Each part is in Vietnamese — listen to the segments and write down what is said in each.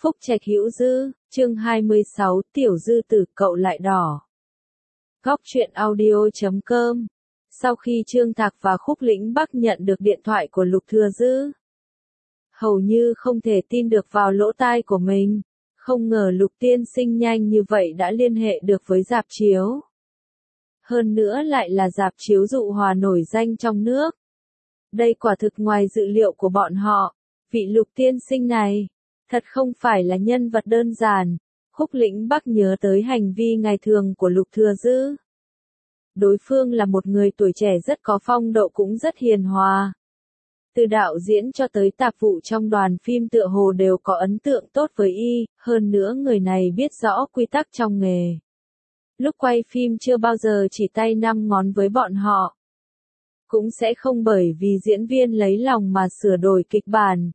Phúc Trạch Hữu Dư, chương 26, Tiểu Dư Tử cậu lại đỏ. Góc truyện audio.com. Sau khi Trương Thạc và Khúc Lĩnh Bắc nhận được điện thoại của Lục Thừa Dư, hầu như không thể tin được vào lỗ tai của mình, không ngờ Lục tiên sinh nhanh như vậy đã liên hệ được với rạp chiếu. Hơn nữa lại là rạp chiếu Dụ Hòa nổi danh trong nước. Đây quả thực ngoài dự liệu của bọn họ, vị Lục tiên sinh này thật không phải là nhân vật đơn giản. Khúc Lĩnh Bắc nhớ tới hành vi ngày thường của Lục Thừa Dư. Đối phương là một người tuổi trẻ rất có phong độ cũng rất hiền hòa. Từ đạo diễn cho tới tạp vụ trong đoàn phim tựa hồ đều có ấn tượng tốt với y, hơn nữa người này biết rõ quy tắc trong nghề. Lúc quay phim chưa bao giờ chỉ tay năm ngón với bọn họ. Cũng sẽ không bởi vì diễn viên lấy lòng mà sửa đổi kịch bản.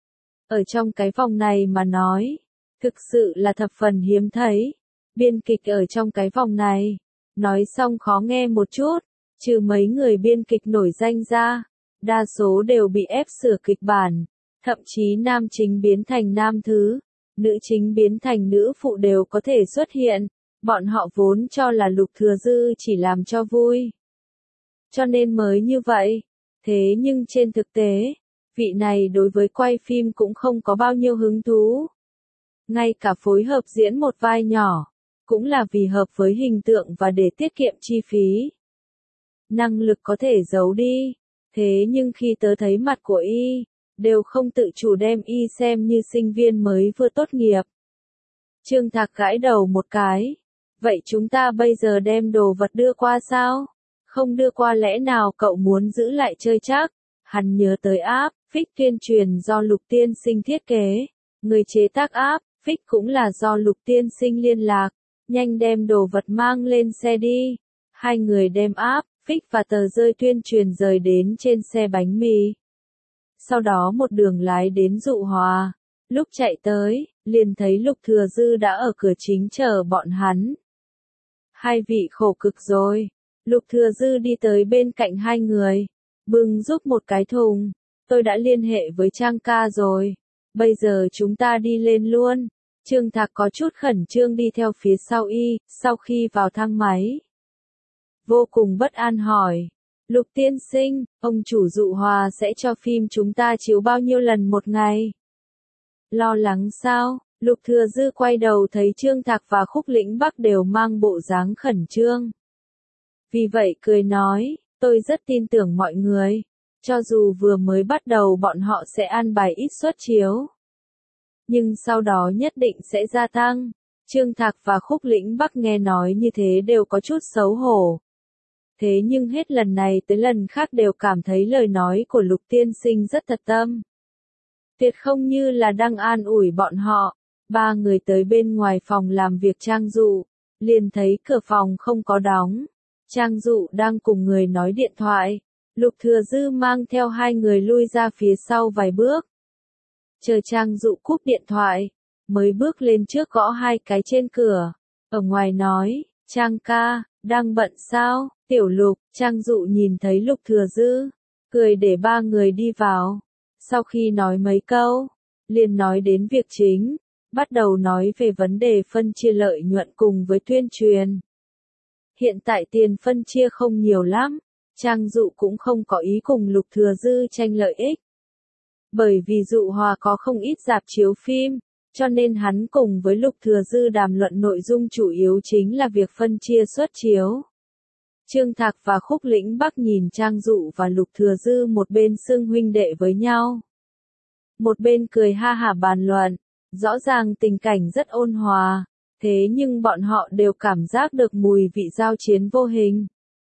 Ở trong cái vòng này mà nói, thực sự là thập phần hiếm thấy. Biên kịch ở trong cái vòng này, nói xong khó nghe một chút, trừ mấy người biên kịch nổi danh ra, đa số đều bị ép sửa kịch bản, thậm chí nam chính biến thành nam thứ, nữ chính biến thành nữ phụ đều có thể xuất hiện, bọn họ vốn cho là Lục Thừa Dư chỉ làm cho vui. Cho nên mới như vậy, thế nhưng trên thực tế, vị này đối với quay phim cũng không có bao nhiêu hứng thú. Ngay cả phối hợp diễn một vai nhỏ, cũng là vì hợp với hình tượng và để tiết kiệm chi phí. Năng lực có thể giấu đi, thế nhưng khi tớ thấy mặt của y, đều không tự chủ đem y xem như sinh viên mới vừa tốt nghiệp. Trương Thạc gãi đầu một cái. Vậy chúng ta bây giờ đem đồ vật đưa qua sao? Không đưa qua lẽ nào cậu muốn giữ lại chơi chắc? Hắn nhớ tới app, Fix tuyên truyền do Lục tiên sinh thiết kế. Người chế tác app, Fix cũng là do Lục tiên sinh liên lạc. Nhanh đem đồ vật mang lên xe đi. Hai người đem app, Fix và tờ rơi tuyên truyền rời đến trên xe bánh mì. Sau đó một đường lái đến Dụ Hòa. Lúc chạy tới, liền thấy Lục Thừa Dư đã ở cửa chính chờ bọn hắn. Hai vị khổ cực rồi. Lục Thừa Dư đi tới bên cạnh hai người, bưng giúp một cái thùng. Tôi đã liên hệ với Trang ca rồi. Bây giờ chúng ta đi lên luôn. Trương Thạc có chút khẩn trương đi theo phía sau y, sau khi vào thang máy. Vô cùng bất an hỏi. Lục tiên sinh, ông chủ Dụ Hòa sẽ cho phim chúng ta chiếu bao nhiêu lần một ngày? Lo lắng sao? Lục Thừa Dư quay đầu thấy Trương Thạc và Khúc Lĩnh Bắc đều mang bộ dáng khẩn trương. Vì vậy cười nói, tôi rất tin tưởng mọi người. Cho dù vừa mới bắt đầu bọn họ sẽ an bài ít suất chiếu, nhưng sau đó nhất định sẽ gia tăng. Trương Thạc và Khúc Lĩnh Bắc nghe nói như thế đều có chút xấu hổ. Thế nhưng hết lần này tới lần khác đều cảm thấy lời nói của Lục tiên sinh rất thật tâm. Tuyệt không như là đang an ủi bọn họ. Ba người tới bên ngoài phòng làm việc Trang Dụ, liền thấy cửa phòng không có đóng. Trang Dụ đang cùng người nói điện thoại. Lục Thừa Dư mang theo hai người lui ra phía sau vài bước. Chờ Trang Dụ cúp điện thoại, mới bước lên trước gõ hai cái trên cửa. Ở ngoài nói, Trang ca, đang bận sao? Tiểu Lục, Trang Dụ nhìn thấy Lục Thừa Dư, cười để ba người đi vào. Sau khi nói mấy câu, liền nói đến việc chính, bắt đầu nói về vấn đề phân chia lợi nhuận cùng với tuyên truyền. Hiện tại tiền phân chia không nhiều lắm, Trang Dụ cũng không có ý cùng Lục Thừa Dư tranh lợi ích. Bởi vì Dụ Hòa có không ít rạp chiếu phim, cho nên hắn cùng với Lục Thừa Dư đàm luận nội dung chủ yếu chính là việc phân chia suất chiếu. Trương Thạc và Khúc Lĩnh Bắc nhìn Trang Dụ và Lục Thừa Dư một bên xưng huynh đệ với nhau, một bên cười ha hả bàn luận, rõ ràng tình cảnh rất ôn hòa, thế nhưng bọn họ đều cảm giác được mùi vị giao chiến vô hình.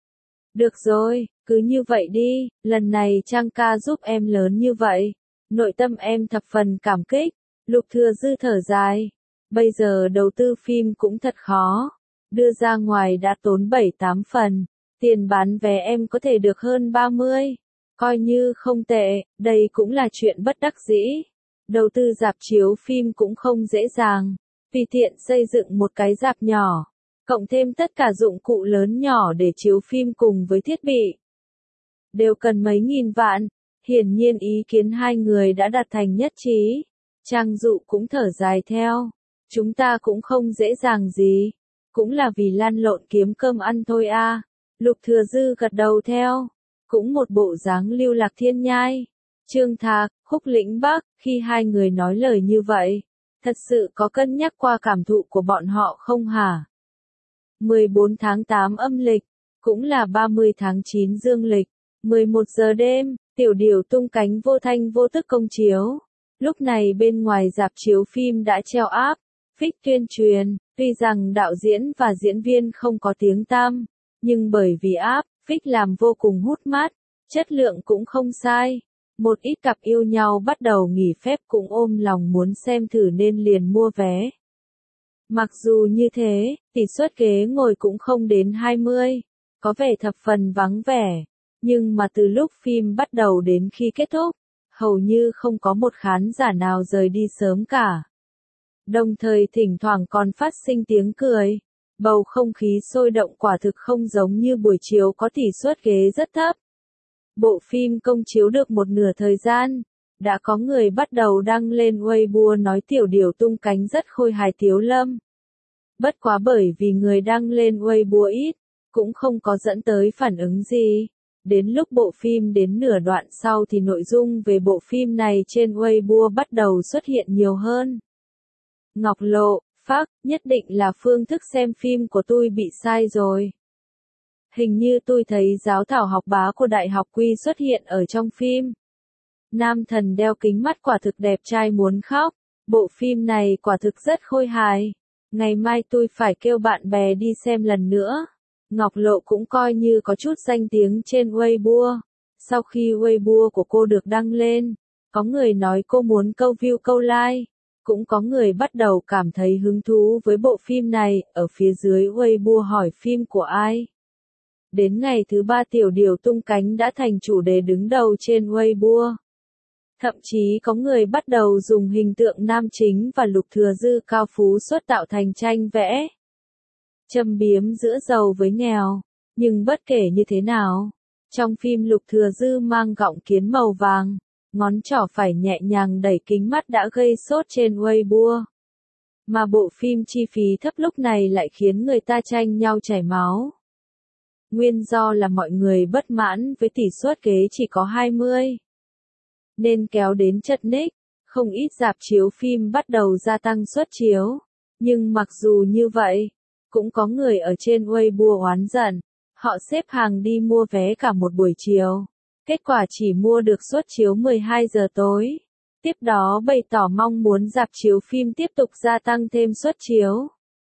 Được rồi, cứ như vậy đi, lần này Trang ca giúp em lớn như vậy, nội tâm em thập phần cảm kích. Lục Thừa Dư thở dài, bây giờ đầu tư phim cũng thật khó, đưa ra ngoài đã tốn 7-8 phần, tiền bán vé em có thể được hơn 30, coi như không tệ, đây cũng là chuyện bất đắc dĩ. Đầu tư rạp chiếu phim cũng không dễ dàng, vì tiện xây dựng một cái rạp nhỏ, cộng thêm tất cả dụng cụ lớn nhỏ để chiếu phim cùng với thiết bị, đều cần mấy nghìn vạn. Hiển nhiên ý kiến hai người đã đạt thành nhất trí. Trang Dụ cũng thở dài theo. Chúng ta cũng không dễ dàng gì. Cũng là vì lăn lộn kiếm cơm ăn thôi a. Lục Thừa Dư gật đầu theo. Cũng một bộ dáng lưu lạc thiên nhai. Trương Thạc, Khúc Lĩnh Bắc, khi hai người nói lời như vậy, thật sự có cân nhắc qua cảm thụ của bọn họ không hả? 14 tháng 8 âm lịch, cũng là 30 tháng 9 dương lịch, 11 giờ đêm, Tiểu Điểu tung cánh vô thanh vô tức công chiếu. Lúc này bên ngoài rạp chiếu phim đã treo áp, phích tuyên truyền, tuy rằng đạo diễn và diễn viên không có tiếng tăm, nhưng bởi vì áp, phích làm vô cùng hút mắt, chất lượng cũng không sai. Một ít cặp yêu nhau bắt đầu nghỉ phép cũng ôm lòng muốn xem thử nên liền mua vé. Mặc dù như thế, tỷ suất ghế ngồi cũng không đến 20, có vẻ thập phần vắng vẻ, nhưng mà từ lúc phim bắt đầu đến khi kết thúc, hầu như không có một khán giả nào rời đi sớm cả. Đồng thời thỉnh thoảng còn phát sinh tiếng cười, bầu không khí sôi động quả thực không giống như buổi chiếu có tỷ suất ghế rất thấp. Bộ phim công chiếu được một nửa thời gian, đã có người bắt đầu đăng lên Weibo nói Tiểu Điểu tung cánh rất khôi hài Tiếu Lâm. Bất quá bởi vì người đăng lên Weibo ít, cũng không có dẫn tới phản ứng gì. Đến lúc bộ phim đến nửa đoạn sau thì nội dung về bộ phim này trên Weibo bắt đầu xuất hiện nhiều hơn. Ngọc Lộ, phác, nhất định là phương thức xem phim của tôi bị sai rồi. Hình như tôi thấy giáo thảo học bá của Đại học Quy xuất hiện ở trong phim. Nam thần đeo kính mắt quả thực đẹp trai muốn khóc. Bộ phim này quả thực rất khôi hài. Ngày mai tôi phải kêu bạn bè đi xem lần nữa. Ngọc Lộ cũng coi như có chút danh tiếng trên Weibo. Sau khi Weibo của cô được đăng lên, có người nói cô muốn câu view câu like. Cũng có người bắt đầu cảm thấy hứng thú với bộ phim này, ở phía dưới Weibo hỏi phim của ai. Đến ngày thứ 3 Tiểu Điểu tung cánh đã thành chủ đề đứng đầu trên Weibo. Thậm chí có người bắt đầu dùng hình tượng nam chính và Lục Thừa Dư cao phú xuất tạo thành tranh vẽ. Châm biếm giữa giàu với nghèo. Nhưng bất kể như thế nào, trong phim Lục Thừa Dư mang gọng kiến màu vàng, ngón trỏ phải nhẹ nhàng đẩy kính mắt đã gây sốt trên Weibo. Mà bộ phim chi phí thấp lúc này lại khiến người ta tranh nhau chảy máu. Nguyên do là mọi người bất mãn với tỷ suất ghế chỉ có 20. Nên kéo đến chật ních, không ít rạp chiếu phim bắt đầu gia tăng suất chiếu. Nhưng mặc dù như vậy, cũng có người ở trên Weibo oán giận. Họ xếp hàng đi mua vé cả một buổi chiều. Kết quả chỉ mua được suất chiếu 12 giờ tối. Tiếp đó bày tỏ mong muốn rạp chiếu phim tiếp tục gia tăng thêm suất chiếu.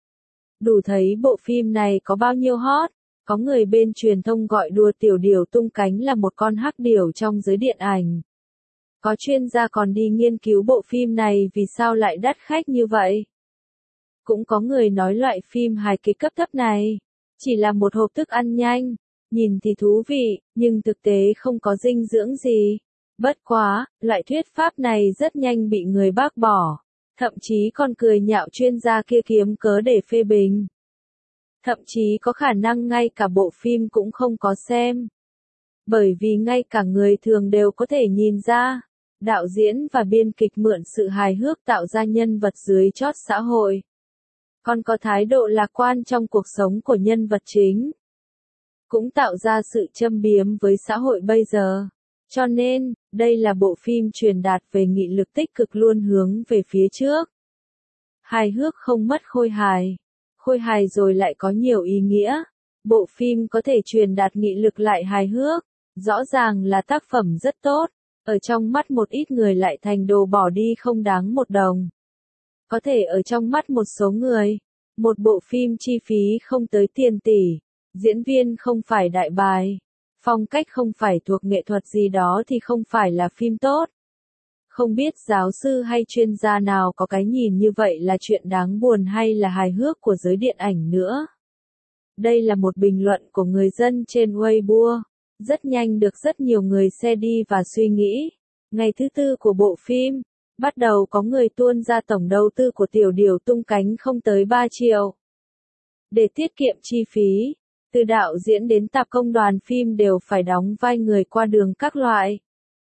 Đủ thấy bộ phim này có bao nhiêu hot. Có người bên truyền thông gọi đùa Tiểu Điểu tung cánh là một con hắc điểu trong giới điện ảnh. Có chuyên gia còn đi nghiên cứu bộ phim này vì sao lại đắt khách như vậy. Cũng có người nói loại phim hài kịch cấp thấp này chỉ là một hộp thức ăn nhanh, nhìn thì thú vị, nhưng thực tế không có dinh dưỡng gì. Bất quá, loại thuyết pháp này rất nhanh bị người bác bỏ, thậm chí còn cười nhạo chuyên gia kia kiếm cớ để phê bình. Thậm chí có khả năng ngay cả bộ phim cũng không có xem. Bởi vì ngay cả người thường đều có thể nhìn ra, đạo diễn và biên kịch mượn sự hài hước tạo ra nhân vật dưới chót xã hội. Còn có thái độ lạc quan trong cuộc sống của nhân vật chính. Cũng tạo ra sự châm biếm với xã hội bây giờ. Cho nên, đây là bộ phim truyền đạt về nghị lực tích cực luôn hướng về phía trước. Hài hước không mất khôi hài. Khôi hài rồi lại có nhiều ý nghĩa. Bộ phim có thể truyền đạt nghị lực lại hài hước. Rõ ràng là tác phẩm rất tốt. Ở trong mắt một ít người lại thành đồ bỏ đi không đáng một đồng. Có thể ở trong mắt một số người, một bộ phim chi phí không tới tiền tỷ, diễn viên không phải đại bài, phong cách không phải thuộc nghệ thuật gì đó thì không phải là phim tốt. Không biết giáo sư hay chuyên gia nào có cái nhìn như vậy là chuyện đáng buồn hay là hài hước của giới điện ảnh nữa. Đây là một bình luận của người dân trên Weibo, rất nhanh được rất nhiều người share đi và suy nghĩ. Ngày thứ tư của bộ phim, bắt đầu có người tuôn ra tổng đầu tư của Tiểu Điểu tung cánh không tới 3 triệu. Để tiết kiệm chi phí, từ đạo diễn đến tạp công đoàn phim đều phải đóng vai người qua đường các loại.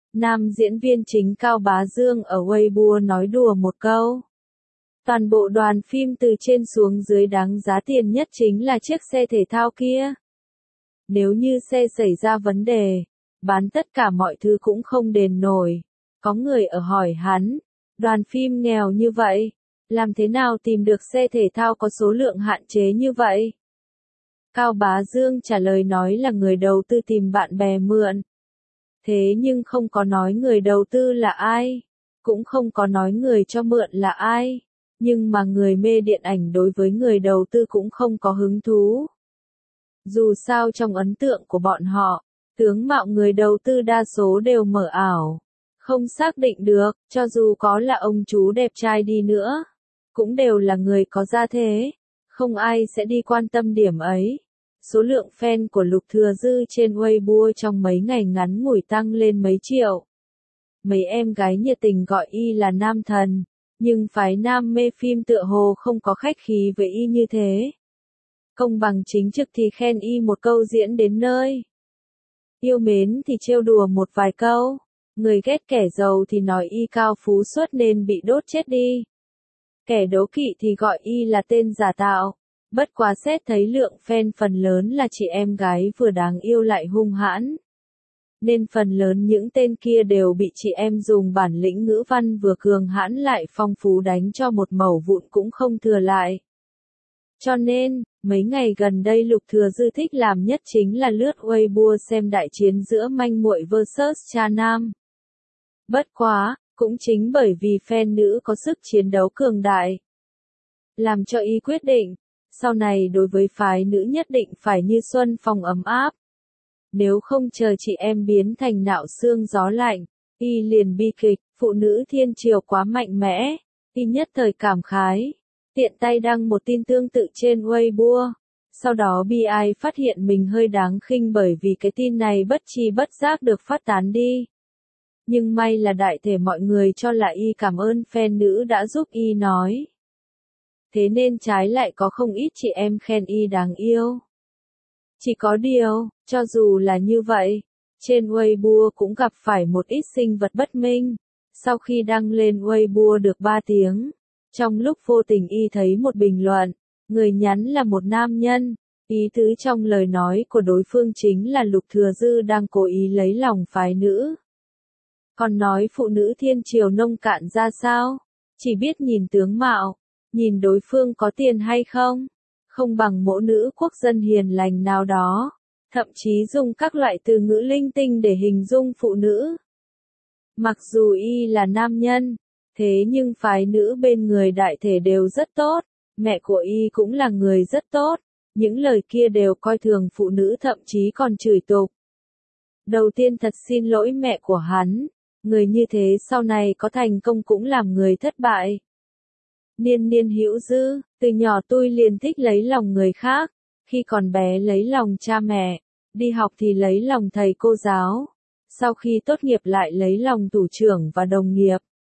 Nam diễn viên chính Cao Bá Dương ở Weibo nói đùa một câu. Toàn bộ đoàn phim từ trên xuống dưới đáng giá tiền nhất chính là chiếc xe thể thao kia. Nếu như xe xảy ra vấn đề, bán tất cả mọi thứ cũng không đền nổi. Có người ở hỏi hắn, đoàn phim nghèo như vậy, làm thế nào tìm được xe thể thao có số lượng hạn chế như vậy? Cao Bá Dương trả lời nói là người đầu tư tìm bạn bè mượn. Thế nhưng không có nói người đầu tư là ai, cũng không có nói người cho mượn là ai, nhưng mà người mê điện ảnh đối với người đầu tư cũng không có hứng thú. Dù sao trong ấn tượng của bọn họ, tướng mạo người đầu tư đa số đều mờ ảo, không xác định được, cho dù có là ông chú đẹp trai đi nữa, cũng đều là người có gia thế, không ai sẽ đi quan tâm điểm ấy. Số lượng fan của Lục Thừa Dư trên Weibo trong mấy ngày ngắn ngủi tăng lên mấy triệu. Mấy em gái nhiệt tình gọi y là nam thần, nhưng phái nam mê phim tựa hồ không có khách khí với y như thế. Công bằng chính trực thì khen y một câu diễn đến nơi. Yêu mến thì trêu đùa một vài câu. Người ghét kẻ giàu thì nói y cao phú suốt nên bị đốt chết đi. Kẻ đố kỵ thì gọi y là tên giả tạo. Bất quá xét thấy lượng fan phần lớn là chị em gái vừa đáng yêu lại hung hãn. Nên phần lớn những tên kia đều bị chị em dùng bản lĩnh ngữ văn vừa cường hãn lại phong phú đánh cho một mẩu vụn cũng không thừa lại. Cho nên, mấy ngày gần đây Lục Thừa Dư thích làm nhất chính là lướt Weibo xem đại chiến giữa manh muội vs cha nam. Bất quá, cũng chính bởi vì fan nữ có sức chiến đấu cường đại, làm cho y quyết định, sau này đối với phái nữ nhất định phải như xuân phong ấm áp. Nếu không chờ chị em biến thành nạo xương gió lạnh, y liền bi kịch, phụ nữ thiên triều quá mạnh mẽ, y nhất thời cảm khái. Tiện tay đăng một tin tương tự trên Weibo. Sau đó bi ai phát hiện mình hơi đáng khinh bởi vì cái tin này bất tri bất giác được phát tán đi. Nhưng may là đại thể mọi người cho là y cảm ơn fan nữ đã giúp y nói. Thế nên trái lại có không ít chị em khen y đáng yêu. Chỉ có điều, cho dù là như vậy, trên Weibo cũng gặp phải một ít sinh vật bất minh. Sau khi đăng lên Weibo được 3 tiếng, trong lúc vô tình y thấy một bình luận, người nhắn là một nam nhân, ý tứ trong lời nói của đối phương chính là Lục Thừa Dư đang cố ý lấy lòng phái nữ. Còn nói phụ nữ thiên triều nông cạn ra sao? Chỉ biết nhìn tướng mạo, nhìn đối phương có tiền hay không, không bằng mẫu nữ quốc dân hiền lành nào đó, thậm chí dùng các loại từ ngữ linh tinh để hình dung phụ nữ. Mặc dù y là nam nhân, thế nhưng phái nữ bên người đại thể đều rất tốt, mẹ của y cũng là người rất tốt, những lời kia đều coi thường phụ nữ thậm chí còn chửi tục. Đầu tiên thật xin lỗi mẹ của hắn, người như thế sau này có thành công cũng làm người thất bại. Niên niên hữu dư, từ nhỏ tôi liền thích lấy lòng người khác, khi còn bé lấy lòng cha mẹ, đi học thì lấy lòng thầy cô giáo, sau khi tốt nghiệp lại lấy lòng thủ trưởng và đồng nghiệp.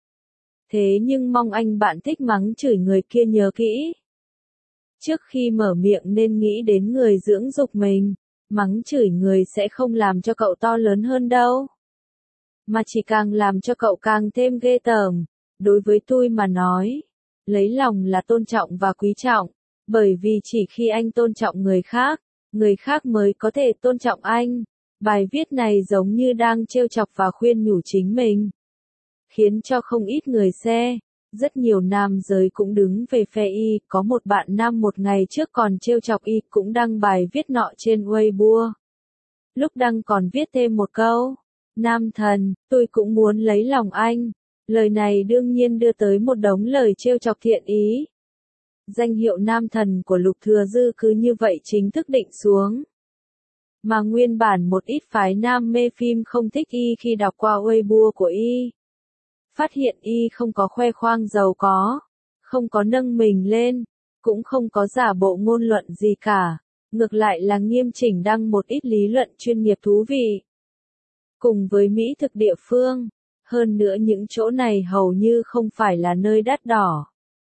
Thế nhưng mong anh bạn thích mắng chửi người kia nhớ kỹ. Trước khi mở miệng nên nghĩ đến người dưỡng dục mình, mắng chửi người sẽ không làm cho cậu to lớn hơn đâu. Mà chỉ càng làm cho cậu càng thêm ghê tởm. Đối với tôi mà nói, lấy lòng là tôn trọng và quý trọng, bởi vì chỉ khi anh tôn trọng người khác mới có thể tôn trọng anh. Bài viết này giống như đang trêu chọc và khuyên nhủ chính mình, khiến cho không ít người share. Rất nhiều nam giới cũng đứng về phe y, có một bạn nam một ngày trước còn trêu chọc y cũng đăng bài viết nọ trên Weibo. Lúc đăng còn viết thêm một câu, nam thần, tôi cũng muốn lấy lòng anh. Lời này đương nhiên đưa tới một đống lời trêu chọc thiện ý. Danh hiệu nam thần của Lục Thừa Dư cứ như vậy chính thức định xuống. Mà nguyên bản một ít phái nam mê phim không thích y khi đọc qua Weibo của y. Phát hiện y không có khoe khoang giàu có, không có nâng mình lên, cũng không có giả bộ ngôn luận gì cả, ngược lại là nghiêm chỉnh đăng một ít lý luận chuyên nghiệp thú vị. Cùng với mỹ thực địa phương, hơn nữa những chỗ này hầu như không phải là nơi đắt đỏ,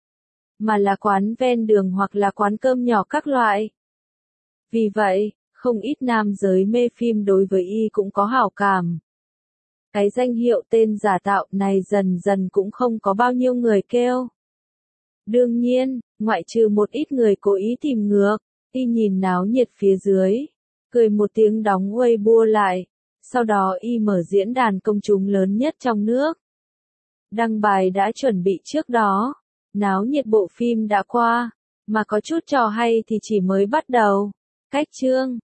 mà là quán ven đường hoặc là quán cơm nhỏ các loại. Vì vậy, không ít nam giới mê phim đối với y cũng có hảo cảm. Cái danh hiệu tên giả tạo này dần dần cũng không có bao nhiêu người kêu. Đương nhiên, ngoại trừ một ít người cố ý tìm ngược, y nhìn náo nhiệt phía dưới, cười một tiếng đóng Weibo lại, sau đó y mở diễn đàn công chúng lớn nhất trong nước. Đăng bài đã chuẩn bị trước đó, náo nhiệt bộ phim đã qua, mà có chút trò hay thì chỉ mới bắt đầu. Cách chương